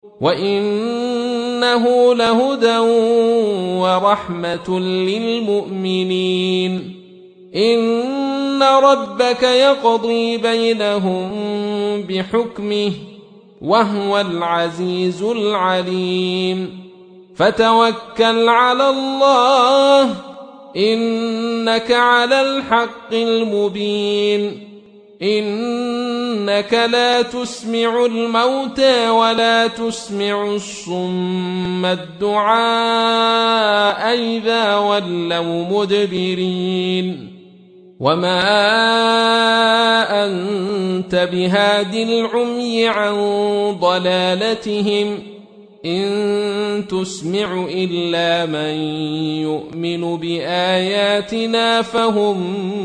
وإنه لهدى ورحمة للمؤمنين. إن ربك يقضي بينهم بحكمه وهو العزيز العليم. فتوكل على الله إنك على الحق المبين. إنك لا تسمع الموتى ولا تسمع الصم الدعاء إذا ولوا مدبرين. وما أنت بهاد العمي عن ضلالتهم إن تسمع إلا من يؤمن بآياتنا فهم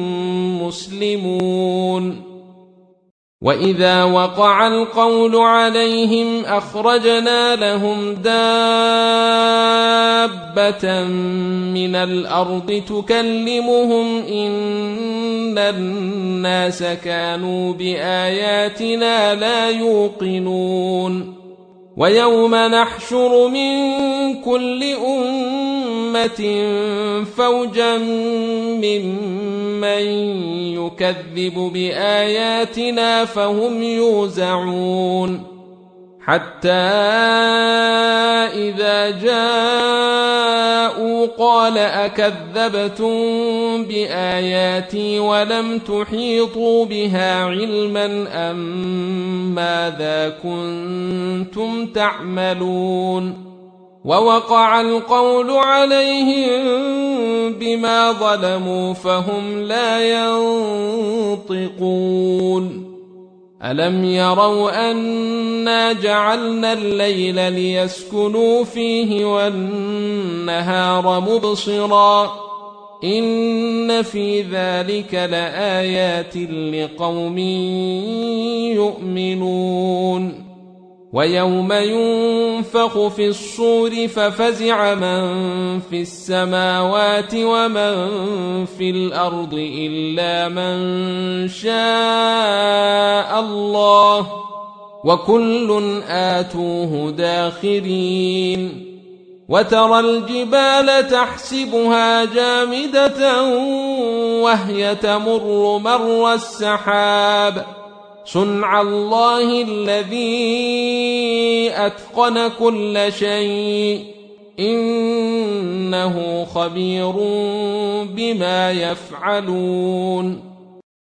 مسلمون. وإذا وقع القول عليهم أخرجنا لهم دابة من الأرض تكلمهم إن الناس كانوا بآياتنا لا يوقنون. ويوم نحشر من كل أمة فوجا ممن يكذب بآياتنا فهم يوزعون. حتى إذا جاءوا قال أكذبتم بآياتي ولم تحيطوا بها علما أم ماذا كنتم تعملون. ووقع القول عليهم بما ظلموا فهم لا ينطقون. ألم يروا أنا جعلنا الليل ليسكنوا فيه والنهار مبصرا إن في ذلك لآيات لقوم يؤمنون. ويوم ينفخ في الصور ففزع من في السماوات ومن في الأرض إلا من شاء الله وكل آتوه داخرين. وترى الجبال تحسبها جامدة وهي تمر مر السحاب صنع الله الذي أتقن كل شيء إنه خبير بما يفعلون.